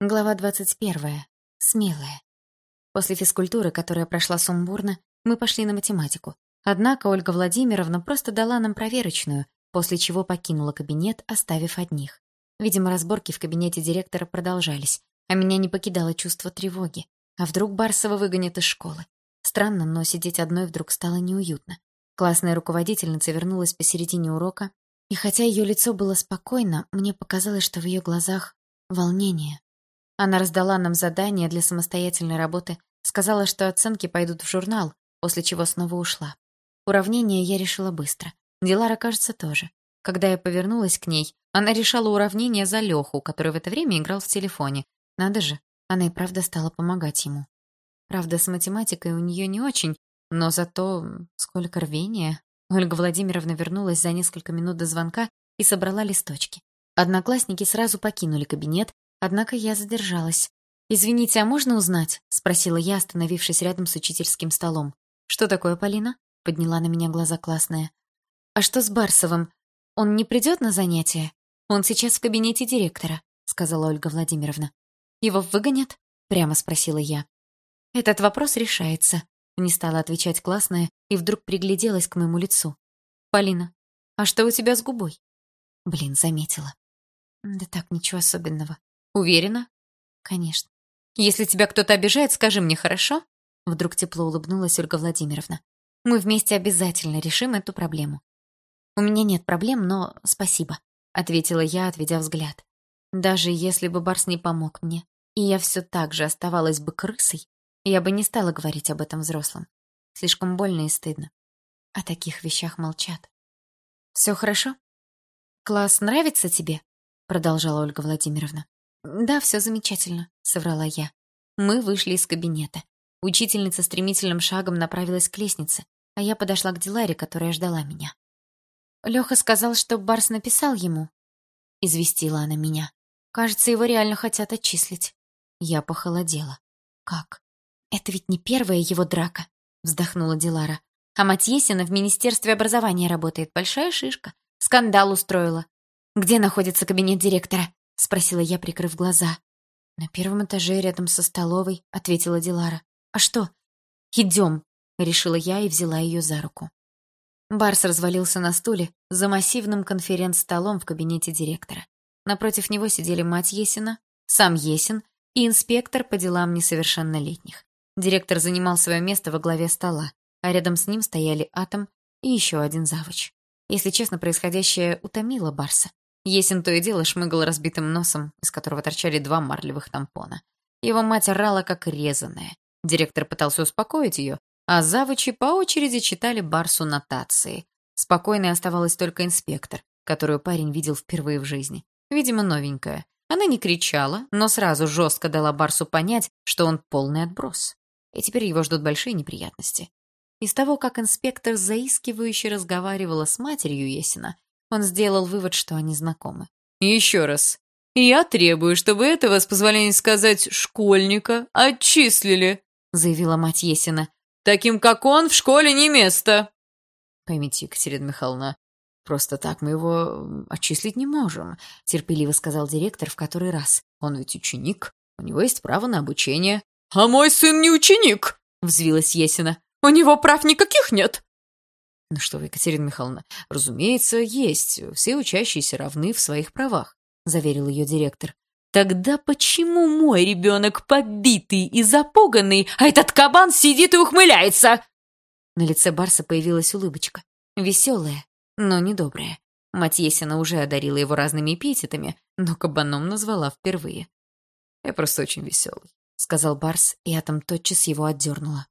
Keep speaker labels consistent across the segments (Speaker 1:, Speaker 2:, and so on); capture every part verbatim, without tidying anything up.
Speaker 1: Глава двадцать первая. Смелая. После физкультуры, которая прошла сумбурно, мы пошли на математику. Однако Ольга Владимировна просто дала нам проверочную, после чего покинула кабинет, оставив одних. Видимо, разборки в кабинете директора продолжались, а меня не покидало чувство тревоги. А вдруг Барсова выгонят из школы? Странно, но сидеть одной вдруг стало неуютно. Классная руководительница вернулась посередине урока, и хотя ее лицо было спокойно, мне показалось, что в ее глазах волнение. Она раздала нам задание для самостоятельной работы, сказала, что оценки пойдут в журнал, после чего снова ушла. Уравнение я решила быстро. Дилара, кажется, тоже. Когда я повернулась к ней, она решала уравнение за Лёху, который в это время играл в телефоне. Надо же, она и правда стала помогать ему. Правда, с математикой у нее не очень, но зато сколько рвения. Ольга Владимировна вернулась за несколько минут до звонка и собрала листочки. Одноклассники сразу покинули кабинет, однако я задержалась. «Извините, а можно узнать?» — спросила я, остановившись рядом с учительским столом. «Что такое, Полина?» — подняла на меня глаза классная. «А что с Барсовым? Он не придет на занятия? Он сейчас в кабинете директора», — сказала Ольга Владимировна. «Его выгонят?» — прямо спросила я. «Этот вопрос решается», — не стала отвечать классная и вдруг пригляделась к моему лицу. «Полина, а что у тебя с губой?» Блин, заметила. «Да так, ничего особенного». «Уверена?» «Конечно». «Если тебя кто-то обижает, скажи мне, хорошо?» Вдруг тепло улыбнулась Ольга Владимировна. «Мы вместе обязательно решим эту проблему». «У меня нет проблем, но спасибо», — ответила я, отведя взгляд. «Даже если бы Барс не помог мне, и я все так же оставалась бы крысой, я бы не стала говорить об этом взрослым. Слишком больно и стыдно. О таких вещах молчат». «Все хорошо? Класс нравится тебе?» — продолжала Ольга Владимировна. «Да, все замечательно», — соврала я. Мы вышли из кабинета. Учительница стремительным шагом направилась к лестнице, а я подошла к Диларе, которая ждала меня. «Лёха сказал, что Барс написал ему», — известила она меня. «Кажется, его реально хотят отчислить». Я похолодела. «Как? Это ведь не первая его драка», — вздохнула Дилара. «А мать Есина в Министерстве образования работает. Большая шишка. Скандал устроила». «Где находится кабинет директора?» — спросила я, прикрыв глаза. «На первом этаже, рядом со столовой», — ответила Дилара. «А что?» «Идем», — решила я и взяла ее за руку. Барс развалился на стуле за массивным конференц-столом в кабинете директора. Напротив него сидели мать Есина, сам Есин и инспектор по делам несовершеннолетних. Директор занимал свое место во главе стола, а рядом с ним стояли Атом и еще один завуч. Если честно, происходящее утомило Барса. Есин то и дело шмыгал разбитым носом, из которого торчали два марлевых тампона. Его мать орала, как резаная. Директор пытался успокоить ее, а завучи по очереди читали Барсу нотации. Спокойной оставалась только инспектор, которую парень видел впервые в жизни. Видимо, новенькая. Она не кричала, но сразу жестко дала Барсу понять, что он полный отброс. И теперь его ждут большие неприятности. Из того, как инспектор заискивающе разговаривала с матерью Есина, он сделал вывод, что они знакомы. «Еще раз. Я требую, чтобы этого, с позволения сказать, школьника отчислили», заявила мать Есина. «Таким, как он, в школе не место». «Поймите, Екатерина Михайловна, просто так мы его отчислить не можем», терпеливо сказал директор в который раз. «Он ведь ученик, у него есть право на обучение». «А мой сын не ученик», взвилась Есина. «У него прав никаких нет». «Ну что вы, Екатерина Михайловна, разумеется, есть. Все учащиеся равны в своих правах», — заверил ее директор. «Тогда почему мой ребенок побитый и запуганный, а этот кабан сидит и ухмыляется?» На лице Барса появилась улыбочка. Веселая, но недобрая. Мать Есина уже одарила его разными эпитетами, но кабаном назвала впервые. «Я просто очень веселый», — сказал Барс, и Атом тотчас его отдернула.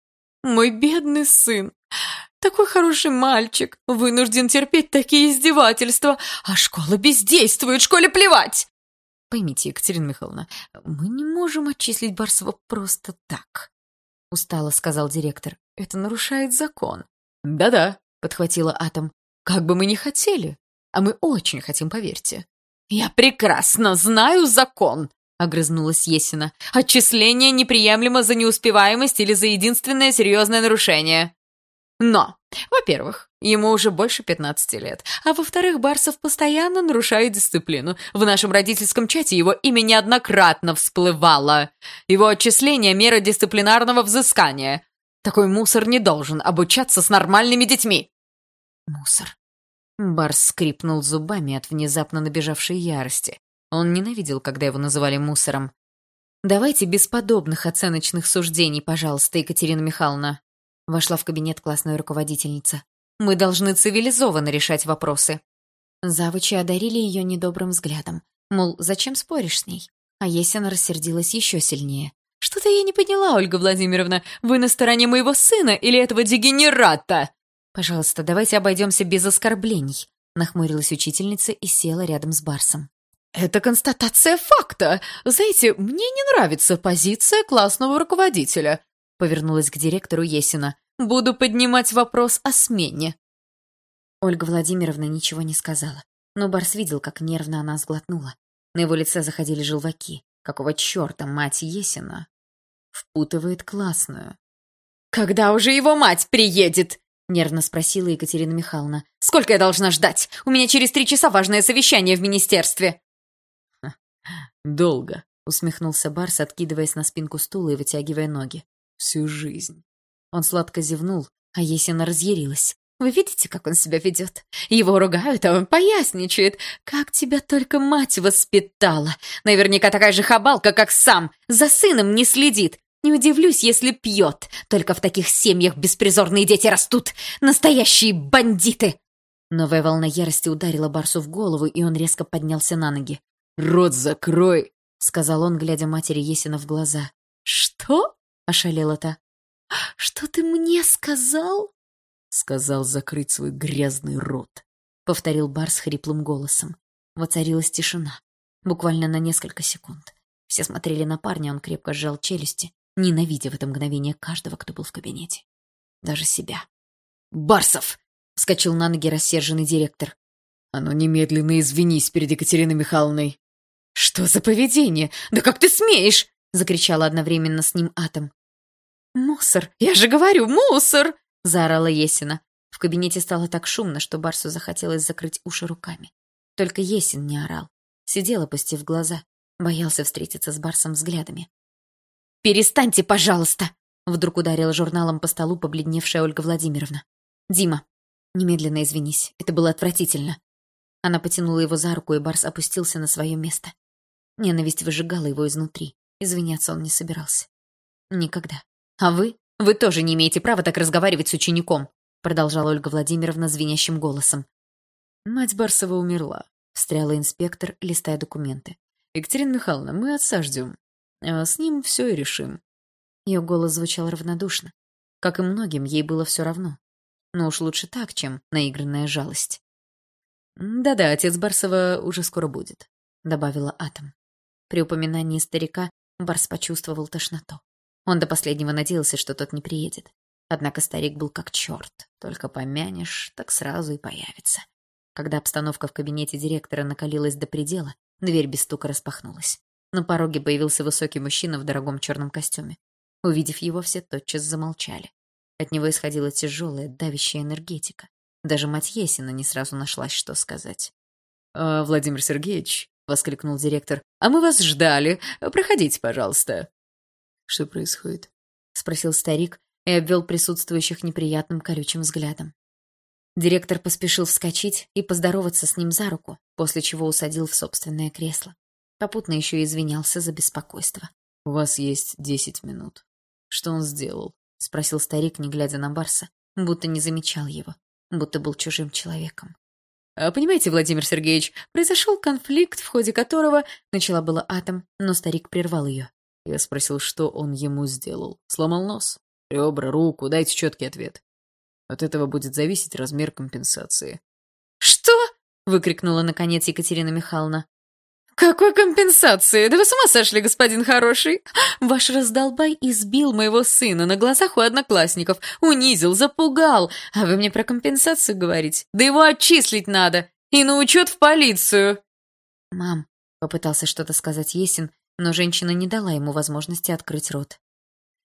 Speaker 1: «Мой бедный сын! Такой хороший мальчик, вынужден терпеть такие издевательства, а школа бездействует, школе плевать!» «Поймите, Екатерина Михайловна, мы не можем отчислить Барсова просто так», — устало сказал директор. «Это нарушает закон». «Да-да», — подхватила Атом, — «как бы мы ни хотели, а мы очень хотим, поверьте». «Я прекрасно знаю закон», — огрызнулась Есина. «Отчисление неприемлемо за неуспеваемость или за единственное серьезное нарушение».
Speaker 2: Но, во-первых, ему уже больше пятнадцати лет, а во-вторых, Барсов постоянно нарушает дисциплину. В нашем родительском чате его имя неоднократно всплывало. Его отчисление — мера дисциплинарного взыскания. Такой мусор не должен обучаться с нормальными детьми.
Speaker 1: Мусор. Барс скрипнул зубами от внезапно набежавшей ярости. Он ненавидел, когда его называли мусором. «Давайте без подобных оценочных суждений, пожалуйста, Екатерина Михайловна». Вошла в кабинет классная руководительница. «Мы должны цивилизованно решать вопросы». Завучи одарили ее недобрым взглядом. Мол, зачем споришь с ней? А Есина рассердилась еще сильнее.
Speaker 2: «Что-то я не поняла, Ольга Владимировна. Вы на стороне моего сына или этого дегенерата?»
Speaker 1: «Пожалуйста, давайте обойдемся без оскорблений», — нахмурилась учительница и села рядом с Барсом.
Speaker 2: «Это констатация факта. Знаете, мне не нравится позиция классного руководителя», — повернулась к директору Есина. «Буду поднимать вопрос о смене».
Speaker 1: Ольга Владимировна ничего не сказала, но Барс видел, как нервно она сглотнула. На его лице заходили желваки. Какого черта мать Есина впутывает классную?
Speaker 2: «Когда уже его мать приедет?» —
Speaker 1: нервно спросила Екатерина Михайловна.
Speaker 2: «Сколько я должна ждать? У меня через три часа важное совещание в министерстве».
Speaker 3: «Долго»,
Speaker 1: — усмехнулся Барс, откидываясь на спинку стула и вытягивая ноги.
Speaker 3: «Всю жизнь».
Speaker 1: Он сладко зевнул, а Есина разъярилась.
Speaker 2: «Вы видите, как он себя ведет? Его ругают, а он поясничает. Как тебя только мать воспитала! Наверняка такая же хабалка, как сам. За сыном не следит. Не удивлюсь, если пьет. Только в таких семьях беспризорные дети растут. Настоящие бандиты!»
Speaker 1: Новая волна ярости ударила Барсу в голову, и он резко поднялся на ноги.
Speaker 3: «Рот закрой!»
Speaker 1: — сказал он, глядя матери Есина в глаза.
Speaker 2: «Что?»
Speaker 1: — ошалела та.
Speaker 2: «Что ты мне сказал?»
Speaker 3: «Сказал закрыть свой грязный рот»,
Speaker 1: — повторил Барс хриплым голосом. Воцарилась тишина. Буквально на несколько секунд. Все смотрели на парня, он крепко сжал челюсти, ненавидя в это мгновение каждого, кто был в кабинете. Даже себя.
Speaker 3: «Барсов!»
Speaker 1: — вскочил на ноги рассерженный директор.
Speaker 3: «А ну немедленно извинись перед Екатериной Михайловной!»
Speaker 2: «Что за поведение? Да как ты смеешь?»
Speaker 1: — закричала одновременно с ним Атом.
Speaker 2: «Мусор! Я же говорю, мусор!»
Speaker 1: — заорала Есина. В кабинете стало так шумно, что Барсу захотелось закрыть уши руками. Только Есин не орал. Сидел, опустив глаза. Боялся встретиться с Барсом взглядами.
Speaker 2: «Перестаньте, пожалуйста!»
Speaker 1: — вдруг ударила журналом по столу побледневшая Ольга Владимировна. «Дима, немедленно извинись. Это было отвратительно». Она потянула его за руку, и Барс опустился на свое место. Ненависть выжигала его изнутри. Извиняться он не собирался. Никогда. «А вы? Вы тоже не имеете права так разговаривать с учеником», — продолжала Ольга Владимировна звенящим голосом.
Speaker 3: «Мать Барсова умерла»,
Speaker 1: — встряла инспектор, листая документы.
Speaker 3: «Екатерина Михайловна, мы отца ждем. А с ним все и решим».
Speaker 1: Ее голос звучал равнодушно. Как и многим, ей было все равно. Но уж лучше так, чем наигранная жалость.
Speaker 3: «Да-да, отец Барсова уже скоро будет»,
Speaker 1: — добавила Атом. При упоминании старика Барс почувствовал тошноту. Он до последнего надеялся, что тот не приедет. Однако старик был как черт. Только помянешь, так сразу и появится. Когда обстановка в кабинете директора накалилась до предела, дверь без стука распахнулась. На пороге появился высокий мужчина в дорогом черном костюме. Увидев его, все тотчас замолчали. От него исходила тяжелая, давящая энергетика. Даже мать Есина не сразу нашлась, что сказать.
Speaker 3: «А, Владимир Сергеевич», — воскликнул директор, — «а мы вас ждали. Проходите, пожалуйста». «Что происходит?»
Speaker 1: — спросил старик и обвел присутствующих неприятным колючим взглядом. Директор поспешил вскочить и поздороваться с ним за руку, после чего усадил в собственное кресло. Попутно еще и извинялся за беспокойство.
Speaker 3: «У вас есть десять минут. Что он сделал?»
Speaker 1: — спросил старик, не глядя на Барса, будто не замечал его, будто был чужим человеком.
Speaker 2: А, «Понимаете, Владимир Сергеевич, произошел конфликт, в ходе которого...»
Speaker 1: — начала была Атом, но старик прервал ее.
Speaker 3: Я спросил, что он ему сделал. Сломал нос? Ребра, руку? Дайте четкий ответ. От этого будет зависеть размер компенсации.
Speaker 2: «Что?» —
Speaker 1: выкрикнула, наконец, Екатерина Михайловна.
Speaker 2: «Какой компенсации? Да вы с ума сошли, господин хороший! Ваш раздолбай избил моего сына на глазах у одноклассников, унизил, запугал, а вы мне про компенсацию говорите? Да его отчислить надо и на учет в полицию!»
Speaker 1: «Мам», — попытался что-то сказать Есин, но женщина не дала ему возможности открыть рот.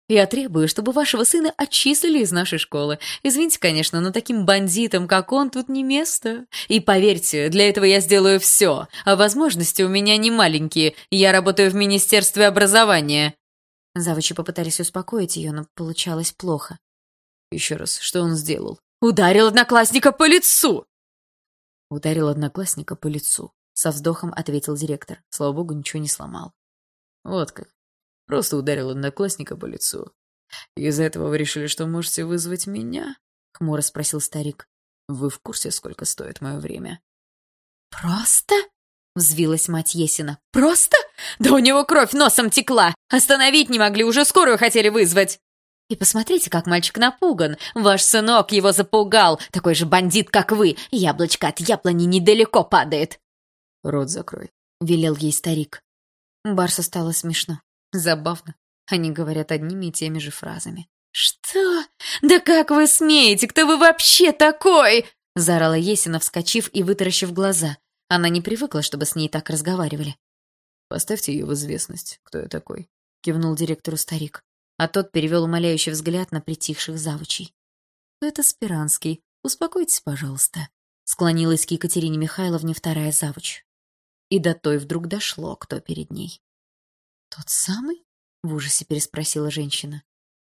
Speaker 2: Я требую, чтобы вашего сына отчислили из нашей школы. Извините, конечно, но таким бандитам, как он, тут не место. И поверьте, для этого я сделаю все. А возможности у меня не маленькие. Я работаю в Министерстве образования».
Speaker 1: Завучи попытались успокоить ее, но получалось плохо.
Speaker 3: «Еще раз, что он сделал?»
Speaker 2: «Ударил одноклассника по лицу!»
Speaker 3: «Ударил одноклассника по лицу», — со вздохом ответил директор. Слава богу, ничего не сломал. «Вот как. Просто ударил одноклассника по лицу. Из-за этого вы решили, что можете вызвать меня?» — хмуро спросил старик. «Вы в курсе, сколько стоит мое время?»
Speaker 2: «Просто?» — взвилась мать Есина. «Просто? Да у него кровь носом текла! Остановить не могли, уже скорую хотели вызвать!» «И посмотрите, как мальчик напуган! Ваш сынок его запугал! Такой же бандит, как вы! Яблочко от яблони недалеко падает!»
Speaker 3: «Рот закрой»,
Speaker 1: — велел ей старик. Барсу стало смешно. Забавно. Они говорят одними и теми же фразами.
Speaker 2: «Что? Да как вы смеете? Кто вы вообще такой?» — заорала Есина, вскочив и вытаращив глаза. Она не привыкла, чтобы с ней так разговаривали.
Speaker 3: «Поставьте ее в известность, кто я такой», — кивнул директору старик.
Speaker 1: А тот перевел умоляющий взгляд на притихших завучей. «Это Спиранский. Успокойтесь, пожалуйста», — склонилась к Екатерине Михайловне вторая завуч. И до той вдруг дошло, кто перед ней. «Тот самый?» — в ужасе переспросила женщина.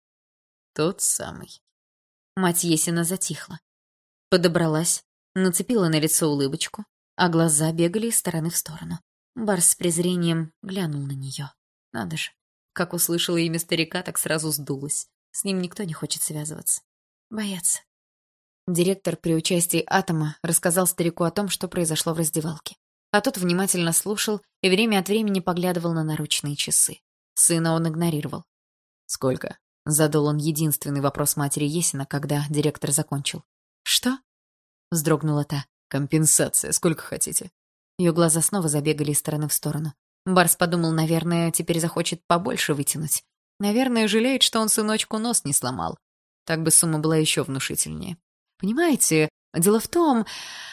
Speaker 3: «Тот самый».
Speaker 1: Мать Есина затихла. Подобралась, нацепила на лицо улыбочку, а глаза бегали из стороны в сторону. Барс с презрением глянул на нее. Надо же, как услышала имя старика, так сразу сдулась. С ним никто не хочет связываться. Боятся. Директор при участии Атома рассказал старику о том, что произошло в раздевалке. А тот внимательно слушал и время от времени поглядывал на наручные часы. Сына он игнорировал.
Speaker 3: «Сколько?»
Speaker 1: — задал он единственный вопрос матери Есина, когда директор закончил. «Что?» — вздрогнула та.
Speaker 3: «Компенсация. Сколько хотите?»
Speaker 1: Ее глаза снова забегали из стороны в сторону. Барс подумал, наверное, теперь захочет побольше вытянуть. Наверное, жалеет, что он сыночку нос не сломал. Так бы сумма была еще внушительнее. Понимаете, дело в том...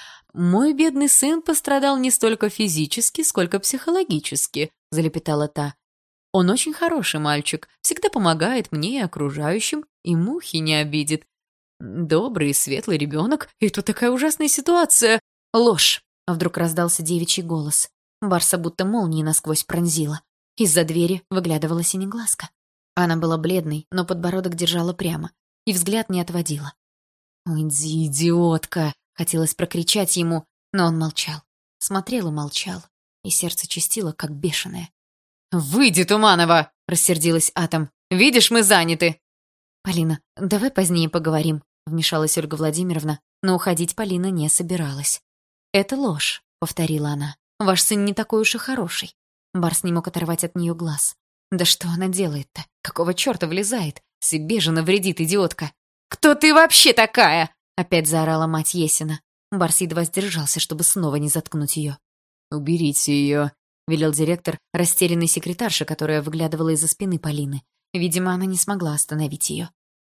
Speaker 1: «Мой бедный сын пострадал не столько физически, сколько психологически», — залепетала та. «Он очень хороший мальчик, всегда помогает мне и окружающим, и мухи не обидит. Добрый и светлый ребенок, и тут такая ужасная ситуация. Ложь!» — вдруг раздался девичий голос. Барса будто молнией насквозь пронзила. Из-за двери выглядывала синеглазка. Она была бледной, но подбородок держала прямо, и взгляд не отводила. «Уйди, идиотка!» Хотелось прокричать ему, но он молчал. Смотрел и молчал, и сердце чистило, как бешеное.
Speaker 2: «Выйди, Туманова!» — рассердилась Атом. «Видишь, мы заняты!»
Speaker 1: «Полина, давай позднее поговорим», — вмешалась Ольга Владимировна, но уходить Полина не собиралась. «Это ложь», — повторила она. «Ваш сын не такой уж и хороший». Барс не мог оторвать от нее глаз. «Да что она делает-то? Какого черта влезает? Себе же навредит, идиотка!»
Speaker 2: «Кто ты вообще такая?»
Speaker 1: Опять заорала мать Есина. Барс едва сдержался, чтобы снова не заткнуть ее.
Speaker 3: «Уберите ее»,
Speaker 1: — велел директор растерянной секретарше, которая выглядывала из-за спины Полины. Видимо, она не смогла остановить ее.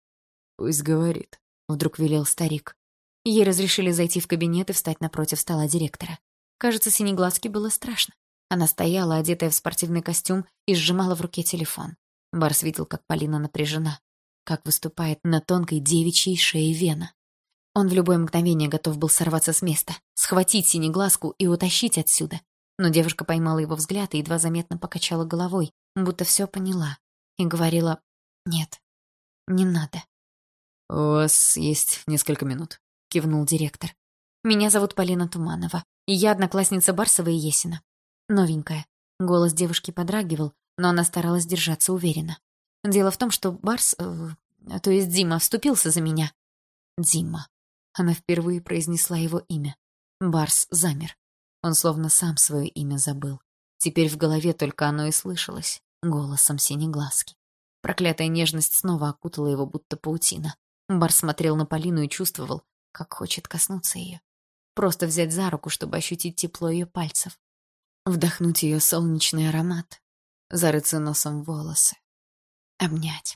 Speaker 3: «Пусть говорит»,
Speaker 1: — вдруг велел старик. Ей разрешили зайти в кабинет и встать напротив стола директора. Кажется, синеглазке было страшно. Она стояла, одетая в спортивный костюм, и сжимала в руке телефон. Барс видел, как Полина напряжена, как выступает на тонкой девичьей шее вена. Он в любое мгновение готов был сорваться с места, схватить синеглазку и утащить отсюда. Но девушка поймала его взгляд и едва заметно покачала головой, будто все поняла, и говорила: «Нет, не надо».
Speaker 3: «У вас есть несколько минут», — кивнул директор.
Speaker 1: «Меня зовут Полина Туманова, и я одноклассница Барсова и Есина. Новенькая». Голос девушки подрагивал, но она старалась держаться уверенно. «Дело в том, что Барс, э, то есть Дима, вступился за меня». «Дима». Она впервые произнесла его имя. Барс замер. Он словно сам свое имя забыл. Теперь в голове только оно и слышалось, голосом синеглазки. Проклятая нежность снова окутала его, будто паутина. Барс смотрел на Полину и чувствовал, как хочет коснуться ее. Просто взять за руку, чтобы ощутить тепло ее пальцев. Вдохнуть ее солнечный аромат. Зарыться носом в волосы. Обнять.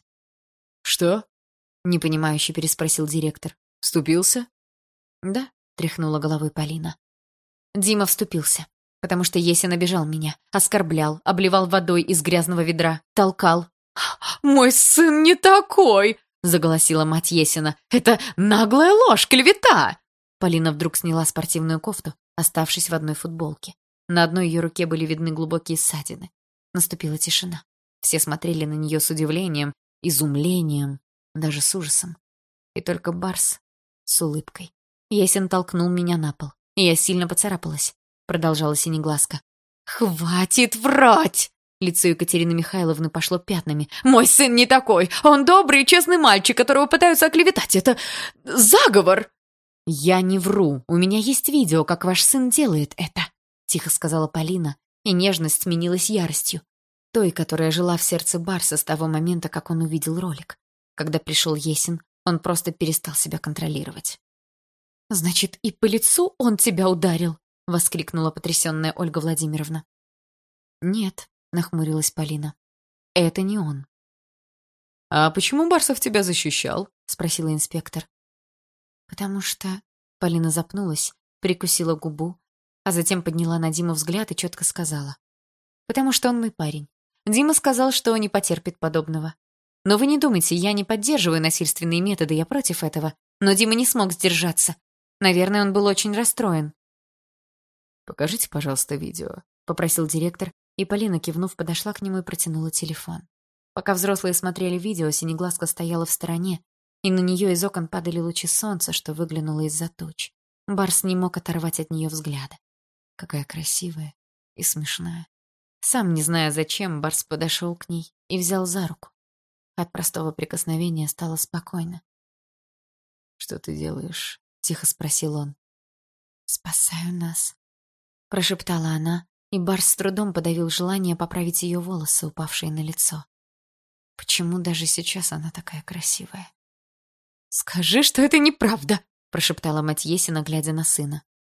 Speaker 3: «Что?»
Speaker 1: — непонимающе переспросил директор.
Speaker 3: «Вступился?»
Speaker 1: «Да», — тряхнула головой Полина. Дима вступился, потому что Есин обижал меня, оскорблял, обливал водой из грязного ведра, толкал.
Speaker 2: «Мой сын не такой!» — заголосила мать Есина. «Это наглая ложь, клевета!»
Speaker 1: Полина вдруг сняла спортивную кофту, оставшись в одной футболке. На одной ее руке были видны глубокие ссадины. Наступила тишина. Все смотрели на нее с удивлением, изумлением, даже с ужасом. И только Барс с улыбкой. Есин толкнул меня на пол, и я сильно поцарапалась, продолжала Синеглазка.
Speaker 2: «Хватит врать!» Лицо Екатерины Михайловны пошло пятнами. «Мой сын не такой! Он добрый и честный мальчик, которого пытаются оклеветать! Это заговор!»
Speaker 1: «Я не вру. У меня есть видео, как ваш сын делает это», — тихо сказала Полина, и нежность сменилась яростью. Той, которая жила в сердце Барса с того момента, как он увидел ролик. Когда пришел Есин, он просто перестал себя контролировать.
Speaker 2: «Значит, и по лицу он тебя ударил?» — воскликнула потрясенная Ольга Владимировна.
Speaker 1: «Нет», — нахмурилась Полина. «Это не он».
Speaker 3: «А почему Барсов тебя защищал?»
Speaker 1: — спросила инспектор. «Потому что...» — Полина запнулась, прикусила губу, а затем подняла на Диму взгляд и четко сказала. «Потому что он мой парень. Дима сказал, что не потерпит подобного. Но вы не думайте, я не поддерживаю насильственные методы, я против этого. Но Дима не смог сдержаться. Наверное, он был очень расстроен».
Speaker 3: «Покажите, пожалуйста, видео»,
Speaker 1: — попросил директор, и Полина, кивнув, подошла к нему и протянула телефон. Пока взрослые смотрели видео, Синеглазка стояла в стороне, и на нее из окон падали лучи солнца, что выглянуло из-за туч. Барс не мог оторвать от нее взгляда. Какая красивая и смешная. Сам не зная зачем, Барс подошел к ней и взял за руку. От простого прикосновения стало спокойно.
Speaker 3: «Что ты делаешь?»
Speaker 1: — тихо спросил он. «Спасаю нас», — прошептала она, и Барс с трудом подавил желание поправить ее волосы, упавшие на лицо. Почему даже сейчас она такая красивая?
Speaker 2: «Скажи, что это неправда!»
Speaker 1: — прошептала мать Есина, глядя на сына.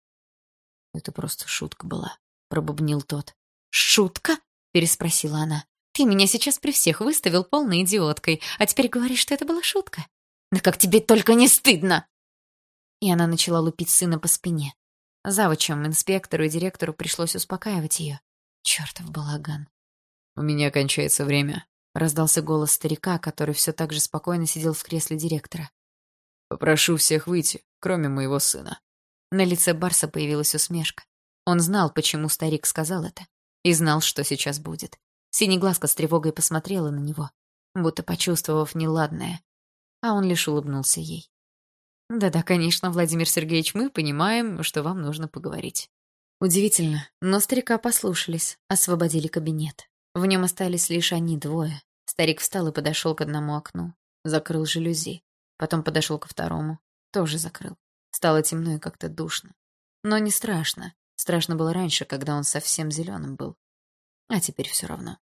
Speaker 3: «Это просто шутка была», — пробубнил тот.
Speaker 2: «Шутка?» — переспросила она. «Ты меня сейчас при всех выставил полной идиоткой, а теперь говоришь, что это была шутка? Да как тебе только не стыдно!»
Speaker 1: И она начала лупить сына по спине. Завучам, инспектору и директору пришлось успокаивать ее. Чертов балаган.
Speaker 3: «У меня кончается время», — раздался голос старика, который все так же спокойно сидел в кресле директора. «Попрошу всех выйти, кроме моего сына».
Speaker 1: На лице Барса появилась усмешка. Он знал, почему старик сказал это, и знал, что сейчас будет. Синеглазка с тревогой посмотрела на него, будто почувствовав неладное, а он лишь улыбнулся ей. «Да-да, конечно, Владимир Сергеевич, мы понимаем, что вам нужно поговорить». Удивительно, но старика послушались, освободили кабинет. В нем остались лишь они двое. Старик встал и подошел к одному окну, закрыл жалюзи. Потом подошел ко второму, тоже закрыл. Стало темно и как-то душно. Но не страшно. Страшно было раньше, когда он совсем зеленым был. А теперь все равно.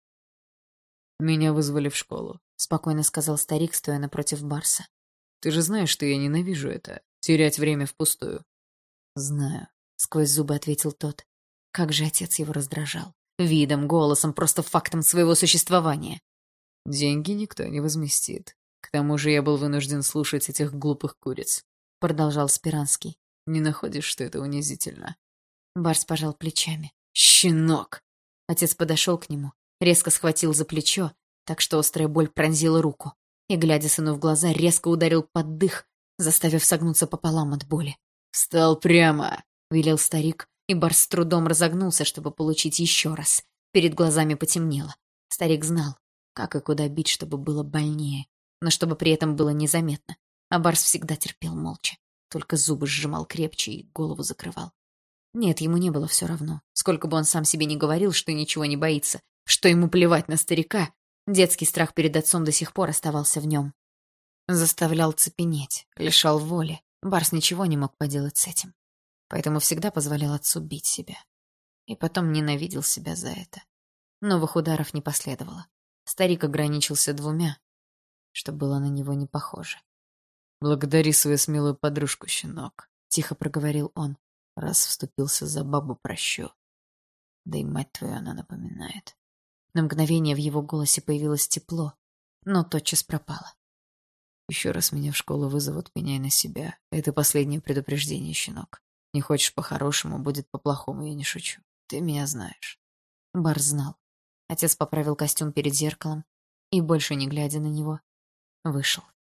Speaker 3: «Меня вызвали в школу»,
Speaker 1: — спокойно сказал старик, стоя напротив Барса.
Speaker 3: «Ты же знаешь, что я ненавижу это. Терять время впустую».
Speaker 1: «Знаю», — сквозь зубы ответил тот. Как же отец его раздражал. Видом, голосом, просто фактом своего существования.
Speaker 3: «Деньги никто не возместит. К тому же я был вынужден слушать этих глупых куриц», — продолжал Спиранский. «Не находишь, что это унизительно?»
Speaker 1: Барс пожал плечами. «Щенок!» Отец подошел к нему, резко схватил за плечо, так что острая боль пронзила руку, и, глядя сыну в глаза, резко ударил под дых, заставив согнуться пополам от боли.
Speaker 3: «Встал прямо!»
Speaker 1: — велел старик, и Барс с трудом разогнулся, чтобы получить еще раз. Перед глазами потемнело. Старик знал, как и куда бить, чтобы было больнее, но чтобы при этом было незаметно. А Барс всегда терпел молча, только зубы сжимал крепче и голову закрывал. Нет, ему не было все равно. Сколько бы он сам себе ни говорил, что ничего не боится, что ему плевать на старика, детский страх перед отцом до сих пор оставался в нем. Заставлял цепенеть, лишал воли. Барс ничего не мог поделать с этим. Поэтому всегда позволял отцу бить себя. И потом ненавидел себя за это. Новых ударов не последовало. Старик ограничился двумя, что было на него не похоже.
Speaker 3: «Благодари свою смелую подружку, щенок»,
Speaker 1: — тихо проговорил он.
Speaker 3: «Раз вступился за бабу, прощу. Да и мать твою она напоминает».
Speaker 1: На мгновение в его голосе появилось тепло, но тотчас пропало.
Speaker 3: «Еще раз меня в школу вызовут, пеняй на себя. Это последнее предупреждение, щенок. Не хочешь по-хорошему, будет по-плохому, я не шучу. Ты меня знаешь».
Speaker 1: Барс знал. Отец поправил костюм перед зеркалом, и, больше не глядя на него, вышел.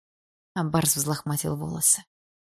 Speaker 1: А Барс взлохматил волосы.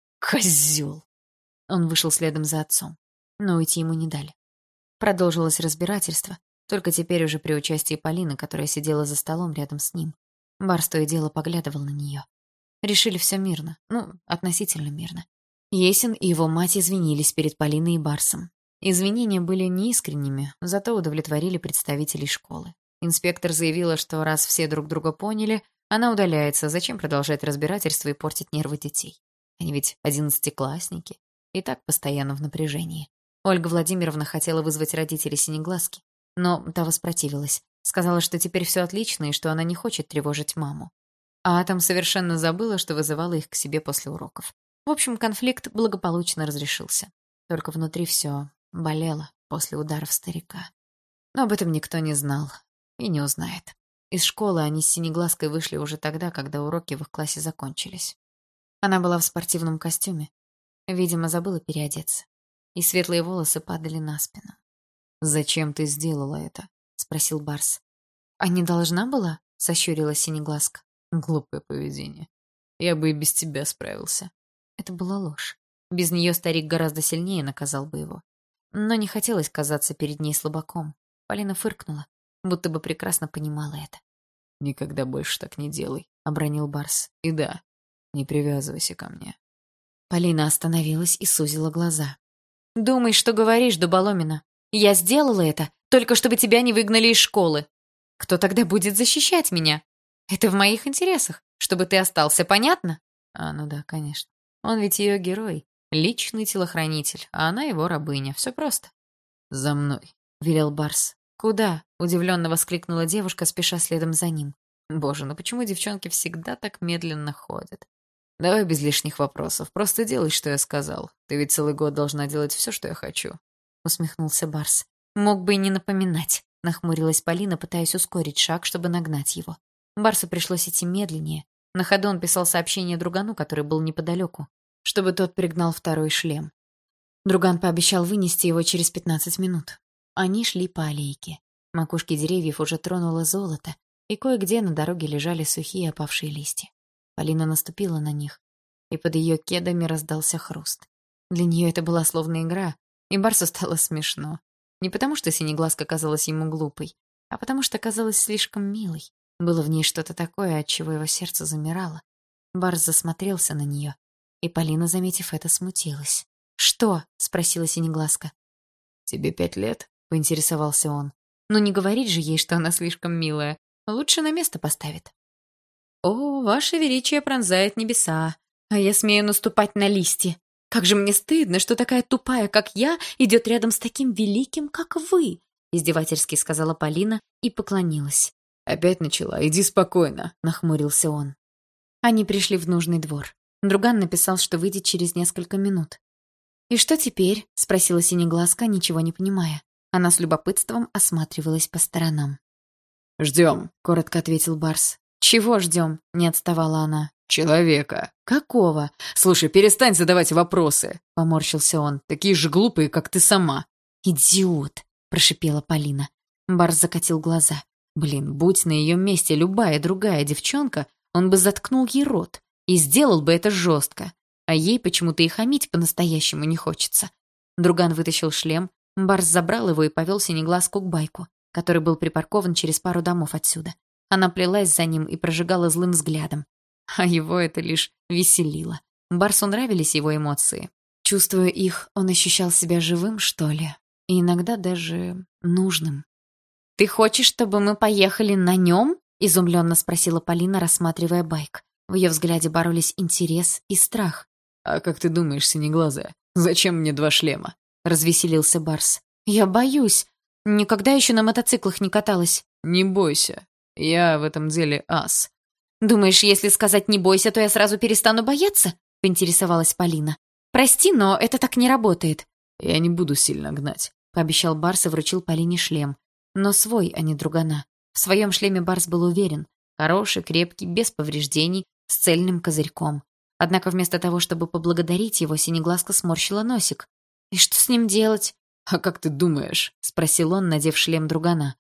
Speaker 1: «Козёл!» Он вышел следом за отцом, но уйти ему не дали. Продолжилось разбирательство, только теперь уже при участии Полины, которая сидела за столом рядом с ним. Барс то и дело поглядывал на нее. Решили все мирно, ну, относительно мирно. Есин и его мать извинились перед Полиной и Барсом. Извинения были неискренними, зато удовлетворили представителей школы. Инспектор заявила, что раз все друг друга поняли, она удаляется, зачем продолжать разбирательство и портить нервы детей. Они ведь одиннадцатиклассники, и так постоянно в напряжении. Ольга Владимировна хотела вызвать родителей Синеглазки, но та воспротивилась. Сказала, что теперь все отлично и что она не хочет тревожить маму. А Атом совершенно забыла, что вызывала их к себе после уроков. В общем, конфликт благополучно разрешился. Только внутри все болело после ударов старика. Но об этом никто не знал и не узнает. Из школы они с Синеглазкой вышли уже тогда, когда уроки в их классе закончились. Она была в спортивном костюме. Видимо, забыла переодеться. И светлые волосы падали на спину. «Зачем ты сделала это?» — спросил Барс. «А не должна была?» — сощурилась Синеглазка. «Глупое поведение. Я бы и без тебя справился». Это была ложь. Без нее старик гораздо сильнее наказал бы его. Но не хотелось казаться перед ней слабаком. Полина фыркнула, будто бы прекрасно понимала это. «Никогда больше так не делай», — обронил Барс. «И да, не привязывайся ко мне». Полина остановилась и сузила глаза. «Думай, что говоришь, дуболомина. Я сделала это, только чтобы тебя не выгнали из школы. Кто тогда будет защищать меня? Это в моих интересах, чтобы ты остался, понятно?» «А, ну да, конечно. Он ведь ее герой, личный телохранитель, а она его рабыня. Все просто». «За мной», — велел Барс. «Куда?» — удивленно воскликнула девушка, спеша следом за ним. «Боже, ну почему девчонки всегда так медленно ходят?» «Давай без лишних вопросов, просто делай, что я сказал. Ты ведь целый год должна делать все, что я хочу», — усмехнулся Барс. «Мог бы и не напоминать», — нахмурилась Полина, пытаясь ускорить шаг, чтобы нагнать его. Барсу пришлось идти медленнее. На ходу он писал сообщение другану, который был неподалеку, чтобы тот пригнал второй шлем. Друган пообещал вынести его через пятнадцать минут. Они шли по аллейке. Макушки деревьев уже тронуло золото, и кое-где на дороге лежали сухие опавшие листья. Полина наступила на них, и под ее кедами раздался хруст. Для нее это была словно игра, и Барсу стало смешно. Не потому, что Синеглазка казалась ему глупой, а потому что казалась слишком милой. Было в ней что-то такое, от чего его сердце замирало. Барс засмотрелся на нее, и Полина, заметив это, смутилась. «Что?» — спросила Синеглазка. «Тебе пять лет?» — поинтересовался он. «Ну не говорить же ей, что она слишком милая. Лучше на место поставит». «О, ваше величие пронзает небеса, а я смею наступать на листья. Как же мне стыдно, что такая тупая, как я, идет рядом с таким великим, как вы!» — издевательски сказала Полина и поклонилась. «Опять начала, иди спокойно», — нахмурился он. Они пришли в нужный двор. Друган написал, что выйдет через несколько минут. «И что теперь?» — спросила Синеглазка, ничего не понимая. Она с любопытством осматривалась по сторонам. «Ждем», — коротко ответил Барс. «Чего ждем?» — не отставала она. «Человека». «Какого?» «Слушай, перестань задавать вопросы», — поморщился он. «Такие же глупые, как ты сама». «Идиот», — прошипела Полина. Барс закатил глаза. Блин, будь на ее месте любая другая девчонка, он бы заткнул ей рот и сделал бы это жестко. А ей почему-то и хамить по-настоящему не хочется. Друган вытащил шлем, Барс забрал его и повел Синеглазку к байку, который был припаркован через пару домов отсюда. Она плелась за ним и прожигала злым взглядом. А его это лишь веселило. Барсу нравились его эмоции. Чувствуя их, он ощущал себя живым, что ли, и иногда даже нужным. «Ты хочешь, чтобы мы поехали на нем?» — изумленно спросила Полина, рассматривая байк. В ее взгляде боролись интерес и страх. «А как ты думаешь, Синеглазая, зачем мне два шлема?» — развеселился Барс. «Я боюсь. Никогда еще на мотоциклах не каталась». «Не бойся. Я в этом деле ас». «Думаешь, если сказать «не бойся», то я сразу перестану бояться?» — поинтересовалась Полина. «Прости, но это так не работает». «Я не буду сильно гнать», — пообещал Барс и вручил Полине шлем. Но свой, а не другана. В своем шлеме Барс был уверен. Хороший, крепкий, без повреждений, с цельным козырьком. Однако вместо того, чтобы поблагодарить его, Синеглазка сморщила носик. «И что с ним делать?» «А как ты думаешь?» — спросил он, надев шлем другана.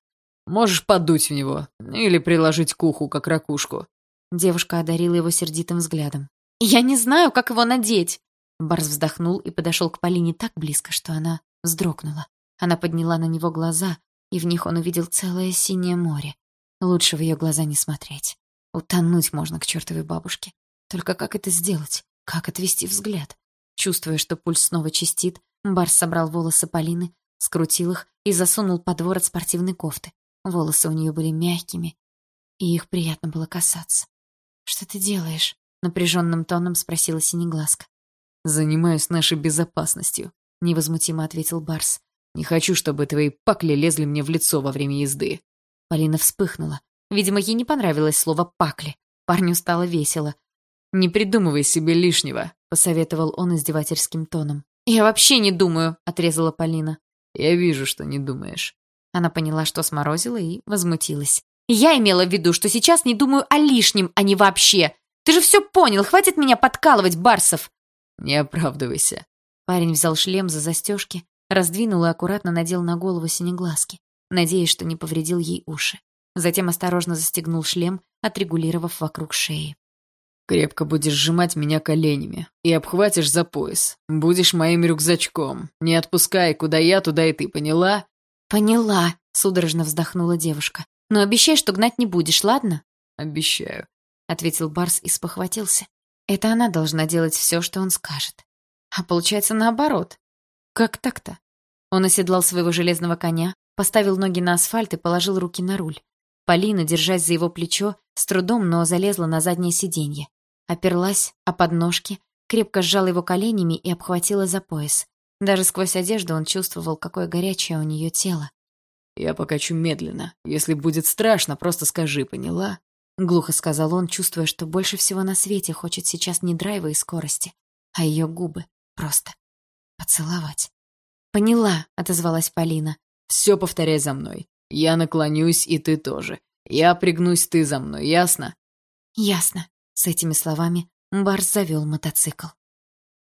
Speaker 3: Можешь подуть в него или приложить к уху, как ракушку».
Speaker 1: Девушка одарила его сердитым взглядом.
Speaker 2: «Я не знаю, как его надеть!»
Speaker 1: Барс вздохнул и подошел к Полине так близко, что она вздрогнула. Она подняла на него глаза, и в них он увидел целое синее море. Лучше в ее глаза не смотреть. Утонуть можно к чертовой бабушке. Только как это сделать? Как отвести взгляд? Чувствуя, что пульс снова чистит, Барс собрал волосы Полины, скрутил их и засунул под ворот спортивной кофты. Волосы у нее были мягкими, и их приятно было касаться. «Что ты делаешь?» — напряженным тоном спросила Синеглазка.
Speaker 3: «Занимаюсь нашей безопасностью», — невозмутимо ответил Барс. «Не хочу, чтобы твои пакли лезли мне в лицо во время езды».
Speaker 1: Полина вспыхнула. Видимо, ей не понравилось слово «пакли». Парню стало весело.
Speaker 3: «Не придумывай себе лишнего»,
Speaker 1: — посоветовал он издевательским тоном. «Я вообще не думаю», — отрезала Полина.
Speaker 3: «Я вижу, что не думаешь».
Speaker 1: Она поняла, что сморозила, и возмутилась.
Speaker 2: «Я имела в виду, что сейчас не думаю о лишнем, а не вообще. Ты же все понял, хватит меня подкалывать, Барсов!»
Speaker 3: «Не оправдывайся».
Speaker 1: Парень взял шлем за застежки, раздвинул и аккуратно надел на голову Синеглазки, надеясь, что не повредил ей уши. Затем осторожно застегнул шлем, отрегулировав вокруг шеи.
Speaker 3: «Крепко будешь сжимать меня коленями и обхватишь за пояс. Будешь моим рюкзачком. Не отпускай, куда я, туда и ты, поняла?»
Speaker 1: «Поняла», — судорожно вздохнула девушка. «Но обещай, что гнать не будешь, ладно?»
Speaker 3: «Обещаю»,
Speaker 1: — ответил Барс и спохватился. Это она должна делать все, что он скажет. А получается наоборот. Как так-то? Он оседлал своего железного коня, поставил ноги на асфальт и положил руки на руль. Полина, держась за его плечо, с трудом, но залезла на заднее сиденье. Оперлась о подножки, крепко сжала его коленями и обхватила за пояс. Даже сквозь одежду он чувствовал, какое горячее у нее тело.
Speaker 3: «Я покачу медленно. Если будет страшно, просто скажи, поняла?»
Speaker 1: Глухо сказал он, чувствуя, что больше всего на свете хочет сейчас не драйва и скорости, а ее губы просто поцеловать. «Поняла», — отозвалась Полина.
Speaker 3: «Все повторяй за мной. Я наклонюсь, и ты тоже. Я пригнусь, ты за мной, ясно?»
Speaker 1: «Ясно». С этими словами Барс завел мотоцикл.